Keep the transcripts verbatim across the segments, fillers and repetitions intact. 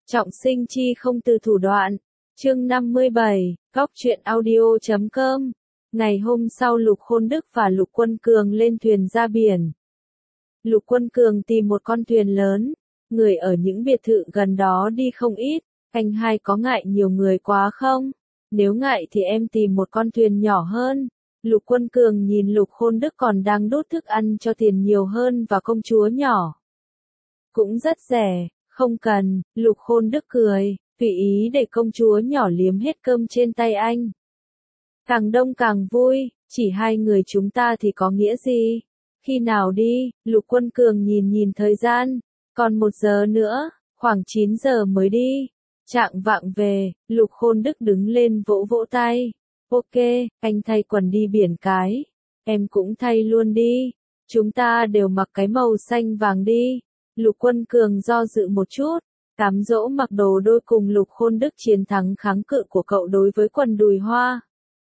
Trọng sinh chi không từ thủ đoạn. Chương năm mươi bảy, góc truyện audio chấm com. Ngày hôm sau Lục Khôn Đức và Lục Quân Cường lên thuyền ra biển. Lục Quân Cường tìm một con thuyền lớn, người ở những biệt thự gần đó đi không ít, anh hai có ngại nhiều người quá không? Nếu ngại thì em tìm một con thuyền nhỏ hơn. Lục Quân Cường nhìn Lục Khôn Đức còn đang đốt thức ăn cho tiền nhiều hơn và công chúa nhỏ. Cũng rất rẻ, không cần, Lục Khôn Đức cười, tùy ý để công chúa nhỏ liếm hết cơm trên tay anh. Càng đông càng vui, chỉ hai người chúng ta thì có nghĩa gì? Khi nào đi? Lục Quân Cường nhìn nhìn thời gian, còn một giờ nữa, khoảng chín giờ mới đi. Trạng vạng về, Lục Khôn Đức đứng lên vỗ vỗ tay. Ok, anh thay quần đi biển cái. Em cũng thay luôn đi. Chúng ta đều mặc cái màu xanh vàng đi. Lục Quân Cường do dự một chút, cám dỗ mặc đồ đôi cùng Lục Khôn Đức chiến thắng kháng cự của cậu đối với quần đùi hoa.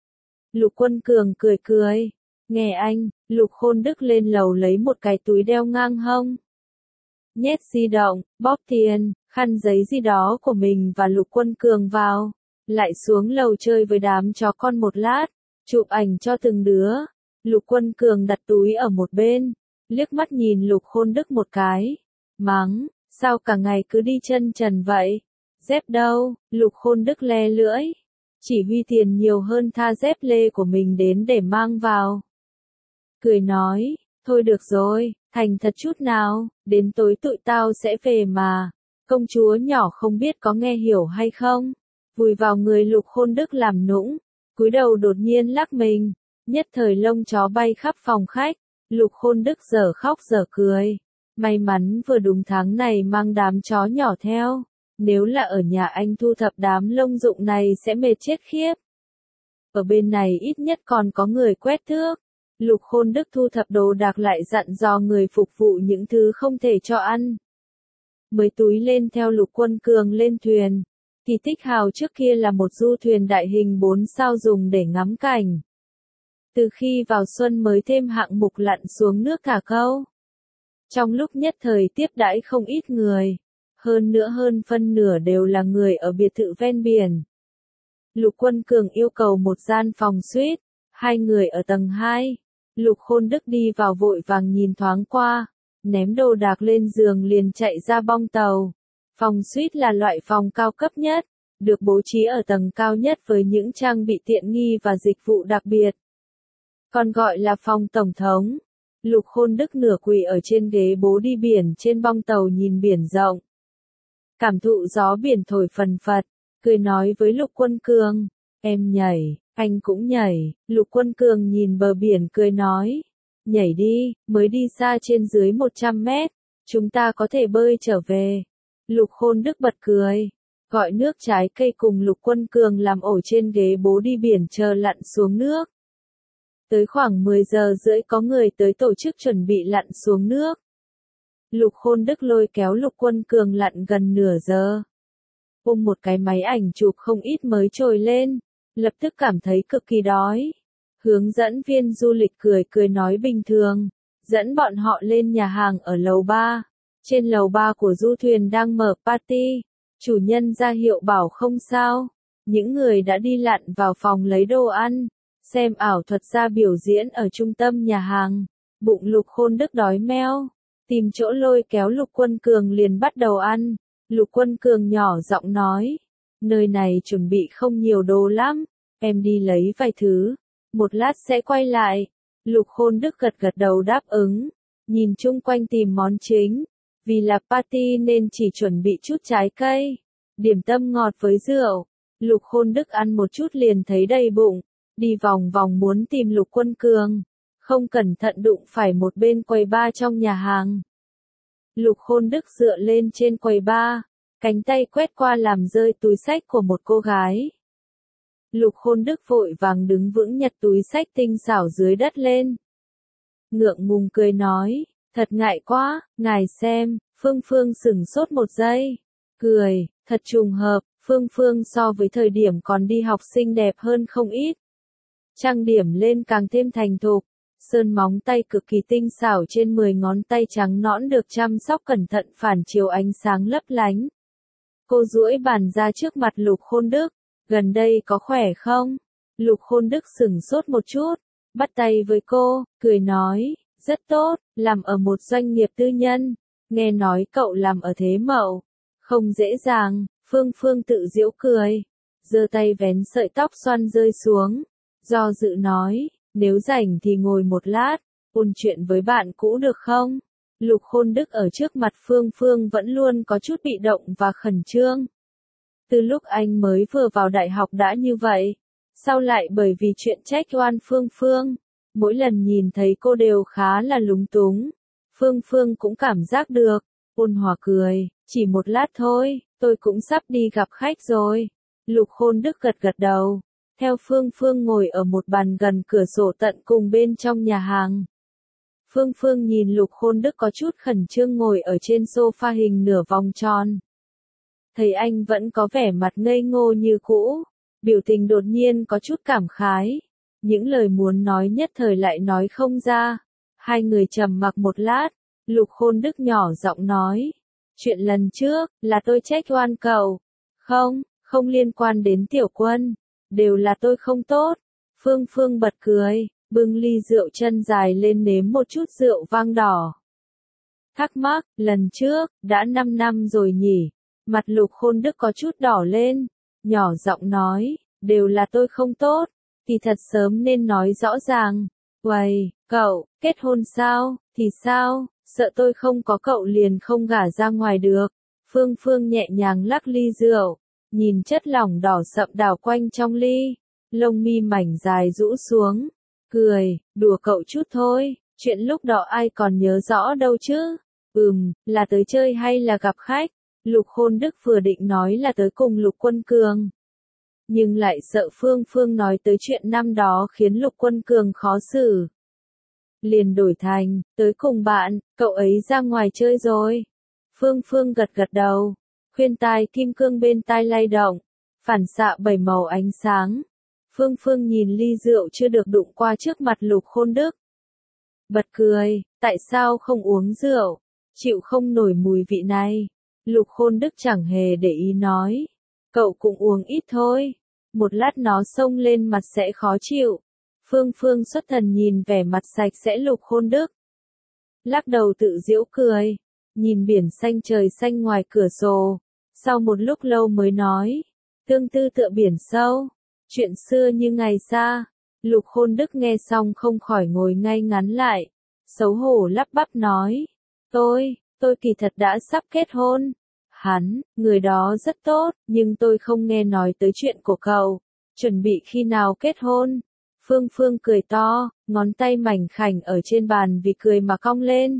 Lục Quân Cường cười cười. Nghe anh, Lục Khôn Đức lên lầu lấy một cái túi đeo ngang hông. Nhét di động, bóp tiền, khăn giấy gì đó của mình và Lục Quân Cường vào. Lại xuống lầu chơi với đám chó con một lát, chụp ảnh cho từng đứa. Lục Quân Cường đặt túi ở một bên, liếc mắt nhìn Lục Khôn Đức một cái. Mắng, sao cả ngày cứ đi chân trần vậy? Dép đâu? Lục Khôn Đức le lưỡi. Chỉ huy tiền nhiều hơn tha dép lê của mình đến để mang vào. Cười nói, thôi được rồi, thành thật chút nào, đến tối tụi tao sẽ về mà. Công chúa nhỏ không biết có nghe hiểu hay không? Vùi vào người Lục Khôn Đức làm nũng, cúi đầu đột nhiên lắc mình, nhất thời lông chó bay khắp phòng khách. Lục Khôn Đức dở khóc dở cười. May mắn vừa đúng tháng này mang đám chó nhỏ theo, nếu là ở nhà anh thu thập đám lông dụng này sẽ mệt chết khiếp. Ở bên này ít nhất còn có người quét thước. Lục Khôn Đức thu thập đồ đạc lại dặn dò người phục vụ những thứ không thể cho ăn. Mới túi lên theo Lục Quân Cường lên thuyền. Kỳ Tích Hào trước kia là một du thuyền đại hình bốn sao dùng để ngắm cảnh. Từ khi vào xuân mới thêm hạng mục lặn xuống nước thả câu. Trong lúc nhất thời tiếp đãi không ít người, hơn nữa hơn phân nửa đều là người ở biệt thự ven biển. Lục Quân Cường yêu cầu một gian phòng suite, hai người ở tầng hai. Lục Khôn Đức đi vào vội vàng nhìn thoáng qua, ném đồ đạc lên giường liền chạy ra bong tàu. Phòng suite là loại phòng cao cấp nhất, được bố trí ở tầng cao nhất với những trang bị tiện nghi và dịch vụ đặc biệt. Còn gọi là phòng tổng thống. Lục Khôn Đức nửa quỳ ở trên ghế bố đi biển trên bong tàu nhìn biển rộng. Cảm thụ gió biển thổi phần phật, cười nói với Lục Quân Cường, em nhảy, anh cũng nhảy. Lục Quân Cường nhìn bờ biển cười nói, nhảy đi, mới đi xa trên dưới một trăm mét, chúng ta có thể bơi trở về. Lục Khôn Đức bật cười, gọi nước trái cây cùng Lục Quân Cường làm ổ trên ghế bố đi biển chờ lặn xuống nước. Tới khoảng mười giờ rưỡi có người tới tổ chức chuẩn bị lặn xuống nước. Lục Khôn Đức lôi kéo Lục Quân Cường lặn gần nửa giờ. Ôm một cái máy ảnh chụp không ít mới trồi lên, lập tức cảm thấy cực kỳ đói. Hướng dẫn viên du lịch cười cười nói bình thường, dẫn bọn họ lên nhà hàng ở lầu ba. Trên lầu ba của du thuyền đang mở party, chủ nhân ra hiệu bảo không sao. Những người đã đi lặn vào phòng lấy đồ ăn, xem ảo thuật gia biểu diễn ở trung tâm nhà hàng. Bụng Lục Khôn Đức đói meo, tìm chỗ lôi kéo Lục Quân Cường liền bắt đầu ăn. Lục Quân Cường nhỏ giọng nói, nơi này chuẩn bị không nhiều đồ lắm, em đi lấy vài thứ, một lát sẽ quay lại. Lục Khôn Đức gật gật đầu đáp ứng, nhìn chung quanh tìm món chính, vì là party nên chỉ chuẩn bị chút trái cây, điểm tâm ngọt với rượu. Lục Khôn Đức ăn một chút liền thấy đầy bụng, đi vòng vòng muốn tìm Lục Quân Cường, không cẩn thận đụng phải một bên quầy bar trong nhà hàng. Lục Khôn Đức dựa lên trên quầy bar, cánh tay quét qua làm rơi túi xách của một cô gái. Lục Khôn Đức vội vàng đứng vững nhặt túi xách tinh xảo dưới đất lên. Ngượng ngùng cười nói, thật ngại quá, ngài xem. Phương Phương sửng sốt một giây, cười, thật trùng hợp, Phương Phương so với thời điểm còn đi học xinh đẹp hơn không ít. Trang điểm lên càng thêm thành thục, sơn móng tay cực kỳ tinh xảo trên mười ngón tay trắng nõn được chăm sóc cẩn thận phản chiếu ánh sáng lấp lánh. Cô duỗi bàn ra trước mặt Lục Khôn Đức, gần đây có khỏe không? Lục Khôn Đức sửng sốt một chút, bắt tay với cô, cười nói, rất tốt, làm ở một doanh nghiệp tư nhân, nghe nói cậu làm ở Thế Mậu, không dễ dàng. Phương Phương tự giễu cười, giơ tay vén sợi tóc xoăn rơi xuống, do dự nói, nếu rảnh thì ngồi một lát, ôn chuyện với bạn cũ được không? Lục Khôn Đức ở trước mặt Phương Phương vẫn luôn có chút bị động và khẩn trương. Từ lúc anh mới vừa vào đại học đã như vậy, sau lại bởi vì chuyện trách oan Phương Phương, mỗi lần nhìn thấy cô đều khá là lúng túng. Phương Phương cũng cảm giác được, ôn hòa cười, chỉ một lát thôi, tôi cũng sắp đi gặp khách rồi. Lục Khôn Đức gật gật đầu, theo Phương Phương ngồi ở một bàn gần cửa sổ tận cùng bên trong nhà hàng. Phương Phương nhìn Lục Khôn Đức có chút khẩn trương ngồi ở trên sofa hình nửa vòng tròn. Thấy anh vẫn có vẻ mặt ngây ngô như cũ, biểu tình đột nhiên có chút cảm khái. Những lời muốn nói nhất thời lại nói không ra. Hai người trầm mặc một lát, Lục Khôn Đức nhỏ giọng nói. Chuyện lần trước, là tôi trách oan cậu. Không, không liên quan đến Tiểu Quân. Đều là tôi không tốt. Phương Phương bật cười, bưng ly rượu chân dài lên nếm một chút rượu vang đỏ. Thắc mắc, lần trước, đã năm năm rồi nhỉ. Mặt Lục Khôn Đức có chút đỏ lên, nhỏ giọng nói, đều là tôi không tốt, thì thật sớm nên nói rõ ràng. Uầy, cậu, kết hôn sao, thì sao, sợ tôi không có cậu liền không gả ra ngoài được. Phương Phương nhẹ nhàng lắc ly rượu, nhìn chất lỏng đỏ sậm đảo quanh trong ly, lông mi mảnh dài rũ xuống, cười, đùa cậu chút thôi, chuyện lúc đó ai còn nhớ rõ đâu chứ. Ừm, là tới chơi hay là gặp khách? Lục Khôn Đức vừa định nói là tới cùng Lục Quân Cường, nhưng lại sợ Phương Phương nói tới chuyện năm đó khiến Lục Quân Cường khó xử. Liền đổi thành, tới cùng bạn, cậu ấy ra ngoài chơi rồi. Phương Phương gật gật đầu, khuyên tai kim cương bên tai lay động, phản xạ bảy màu ánh sáng. Phương Phương nhìn ly rượu chưa được đụng qua trước mặt Lục Khôn Đức. Bật cười, tại sao không uống rượu, chịu không nổi mùi vị này. Lục Khôn Đức chẳng hề để ý nói, cậu cũng uống ít thôi, một lát nó xông lên mặt sẽ khó chịu. Phương Phương xuất thần nhìn vẻ mặt sạch sẽ Lục Khôn Đức, lắc đầu tự giễu cười, nhìn biển xanh trời xanh ngoài cửa sổ, sau một lúc lâu mới nói, tương tư tựa biển sâu, chuyện xưa như ngày xa. Lục Khôn Đức nghe xong không khỏi ngồi ngay ngắn lại, xấu hổ lắp bắp nói, tôi, tôi kỳ thật đã sắp kết hôn. Hắn, người đó rất tốt, nhưng tôi không nghe nói tới chuyện của cậu, chuẩn bị khi nào kết hôn. Phương Phương cười to, ngón tay mảnh khảnh ở trên bàn vì cười mà cong lên.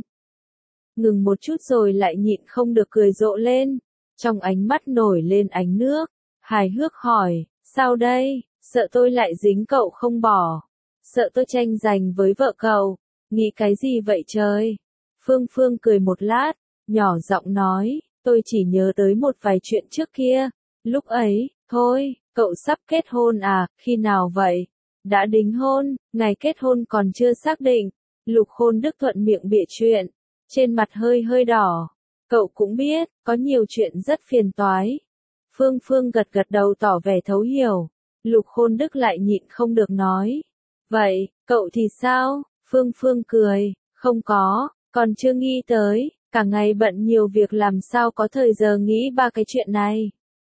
Ngừng một chút rồi lại nhịn không được cười rộ lên, trong ánh mắt nổi lên ánh nước, hài hước hỏi, sao đây, sợ tôi lại dính cậu không bỏ, sợ tôi tranh giành với vợ cậu, nghĩ cái gì vậy trời? Phương Phương cười một lát, nhỏ giọng nói, tôi chỉ nhớ tới một vài chuyện trước kia, lúc ấy, thôi, cậu sắp kết hôn à, khi nào vậy? Đã đính hôn, ngày kết hôn còn chưa xác định. Lục Khôn Đức thuận miệng bịa chuyện, trên mặt hơi hơi đỏ. Cậu cũng biết, có nhiều chuyện rất phiền toái. Phương Phương gật gật đầu tỏ vẻ thấu hiểu. Lục Khôn Đức lại nhịn không được nói. Vậy, cậu thì sao? Phương Phương cười, không có, còn chưa nghĩ tới, cả ngày bận nhiều việc làm sao có thời giờ nghĩ ba cái chuyện này.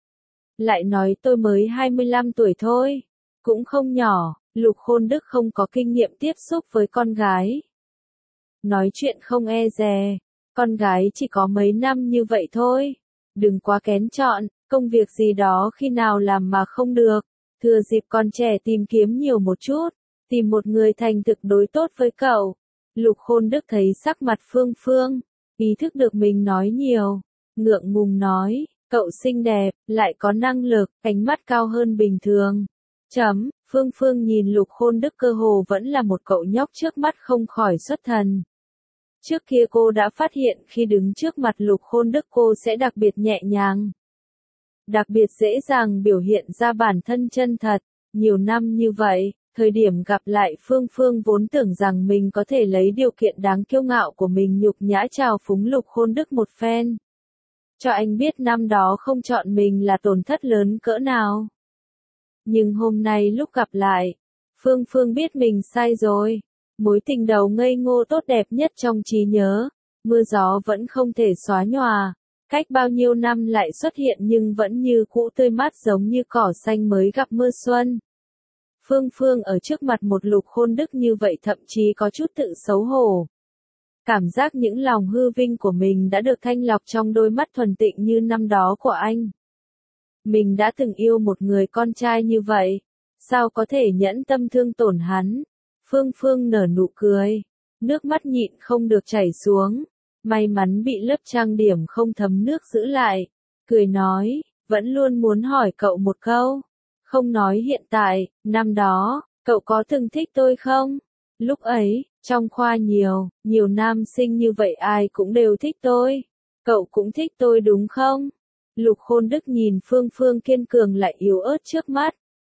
Lại nói tôi mới hai mươi lăm tuổi thôi, cũng không nhỏ. Lục Khôn Đức không có kinh nghiệm tiếp xúc với con gái. Nói chuyện không e dè, con gái chỉ có mấy năm như vậy thôi. Đừng quá kén chọn, công việc gì đó khi nào làm mà không được. Thừa dịp còn trẻ tìm kiếm nhiều một chút, tìm một người thành thực đối tốt với cậu. Lục Khôn Đức thấy sắc mặt Phương Phương, ý thức được mình nói nhiều, ngượng ngùng nói, cậu xinh đẹp, lại có năng lực, ánh mắt cao hơn bình thường. Chấm, Phương Phương nhìn Lục Khôn Đức cơ hồ vẫn là một cậu nhóc trước mắt không khỏi xuất thần. Trước kia cô đã phát hiện khi đứng trước mặt Lục Khôn Đức cô sẽ đặc biệt nhẹ nhàng. Đặc biệt dễ dàng biểu hiện ra bản thân chân thật. Nhiều năm như vậy, thời điểm gặp lại Phương Phương vốn tưởng rằng mình có thể lấy điều kiện đáng kiêu ngạo của mình nhục nhã trào phúng Lục Khôn Đức một phen. cho anh biết năm đó không chọn mình là tổn thất lớn cỡ nào. Nhưng hôm nay lúc gặp lại, Phương Phương biết mình sai rồi. Mối tình đầu ngây ngô tốt đẹp nhất trong trí nhớ, mưa gió vẫn không thể xóa nhòa. Cách bao nhiêu năm lại xuất hiện nhưng vẫn như cũ tươi mát giống như cỏ xanh mới gặp mưa xuân. Phương Phương ở trước mặt một Lục Khôn Đức như vậy thậm chí có chút tự xấu hổ. Cảm giác những lòng hư vinh của mình đã được thanh lọc trong đôi mắt thuần tịnh như năm đó của anh. Mình đã từng yêu một người con trai như vậy, sao có thể nhẫn tâm thương tổn hắn? Phương Phương nở nụ cười, nước mắt nhịn không được chảy xuống. May mắn bị lớp trang điểm không thấm nước giữ lại, cười nói, vẫn luôn muốn hỏi cậu một câu. Không nói hiện tại, năm đó, cậu có từng thích tôi không? Lúc ấy, trong khoa nhiều, nhiều nam sinh như vậy ai cũng đều thích tôi. Cậu cũng thích tôi đúng không? Lục Khôn Đức nhìn Phương Phương kiên cường lại yếu ớt trước mắt.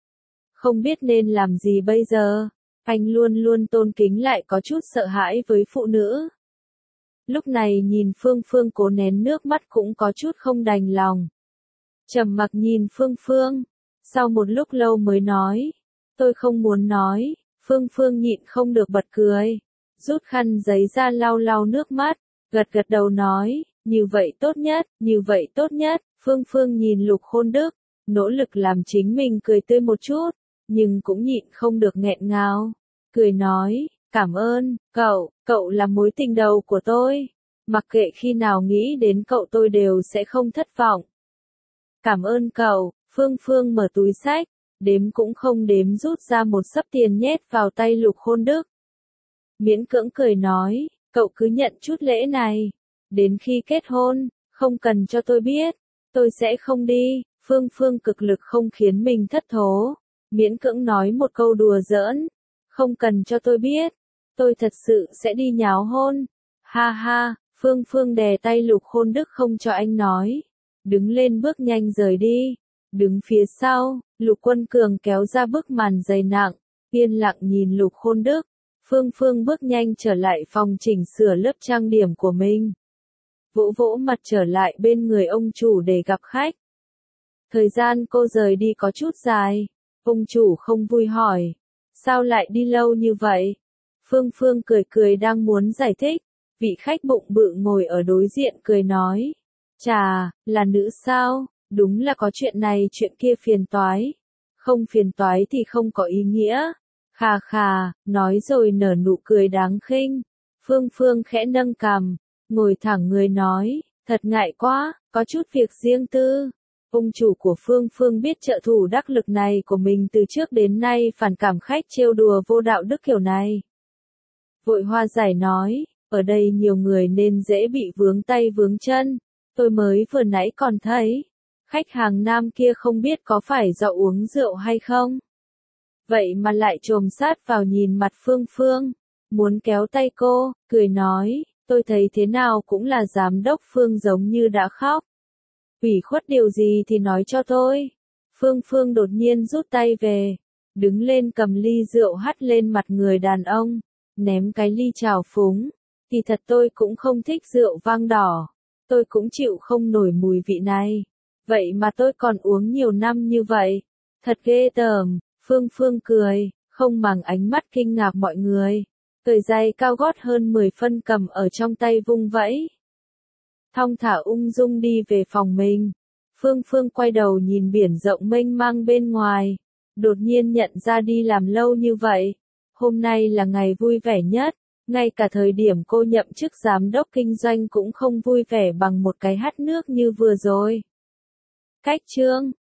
Không biết nên làm gì bây giờ, anh luôn luôn tôn kính lại có chút sợ hãi với phụ nữ. Lúc này nhìn Phương Phương cố nén nước mắt cũng có chút không đành lòng. Trầm mặc nhìn Phương Phương, sau một lúc lâu mới nói, tôi không muốn nói. Phương Phương nhịn không được bật cười, rút khăn giấy ra lau lau nước mắt, gật gật đầu nói, như vậy tốt nhất, như vậy tốt nhất. Phương Phương nhìn Lục Khôn Đức, nỗ lực làm chính mình cười tươi một chút, nhưng cũng nhịn không được nghẹn ngào, cười nói, cảm ơn, cậu, cậu là mối tình đầu của tôi, mặc kệ khi nào nghĩ đến cậu tôi đều sẽ không thất vọng. Cảm ơn cậu. Phương Phương mở túi xách, đếm cũng không đếm rút ra một xấp tiền nhét vào tay Lục Khôn Đức. Miễn cưỡng cười nói, cậu cứ nhận chút lễ này, đến khi kết hôn, không cần cho tôi biết, tôi sẽ không đi. Phương Phương cực lực không khiến mình thất thố, miễn cưỡng nói một câu đùa giỡn, không cần cho tôi biết, tôi thật sự sẽ đi nháo hôn. Ha ha, Phương Phương đè tay Lục Khôn Đức không cho anh nói, đứng lên bước nhanh rời đi. Đứng phía sau, Lục Quân Cường kéo ra bức màn dày nặng, yên lặng nhìn Lục Khôn Đức. Phương Phương bước nhanh trở lại phòng chỉnh sửa lớp trang điểm của mình. Vỗ vỗ mặt trở lại bên người ông chủ để gặp khách. Thời gian cô rời đi có chút dài, ông chủ không vui hỏi, sao lại đi lâu như vậy? Phương Phương cười cười đang muốn giải thích, vị khách bụng bự ngồi ở đối diện cười nói, chà, là nữ sao? Đúng là có chuyện này chuyện kia phiền toái. Không phiền toái thì không có ý nghĩa. Khà khà, nói rồi nở nụ cười đáng khinh. Phương Phương khẽ nâng cằm, ngồi thẳng người nói, thật ngại quá, có chút việc riêng tư. Ông chủ của Phương Phương biết trợ thủ đắc lực này của mình từ trước đến nay phản cảm khách trêu đùa vô đạo đức kiểu này. Vội hoa giải nói, ở đây nhiều người nên dễ bị vướng tay vướng chân. Tôi mới vừa nãy còn thấy. Khách hàng nam kia không biết có phải do uống rượu hay không. Vậy mà lại chồm sát vào nhìn mặt Phương Phương, muốn kéo tay cô, cười nói, tôi thấy thế nào cũng là giám đốc Phương giống như đã khóc. Ủy khuất điều gì thì nói cho tôi. Phương Phương đột nhiên rút tay về, đứng lên cầm ly rượu hắt lên mặt người đàn ông, ném cái ly trào phúng. Thì thật tôi cũng không thích rượu vang đỏ, tôi cũng chịu không nổi mùi vị này. Vậy mà tôi còn uống nhiều năm như vậy. Thật ghê tởm. Phương Phương cười, không màng ánh mắt kinh ngạc mọi người. Cởi giày cao gót hơn mười phân cầm ở trong tay vung vẫy. Thong thả ung dung đi về phòng mình. Phương Phương quay đầu nhìn biển rộng mênh mang bên ngoài. Đột nhiên nhận ra đi làm lâu như vậy. Hôm nay là ngày vui vẻ nhất. Ngay cả thời điểm cô nhậm chức giám đốc kinh doanh cũng không vui vẻ bằng một cái hắt nước như vừa rồi. Cách chương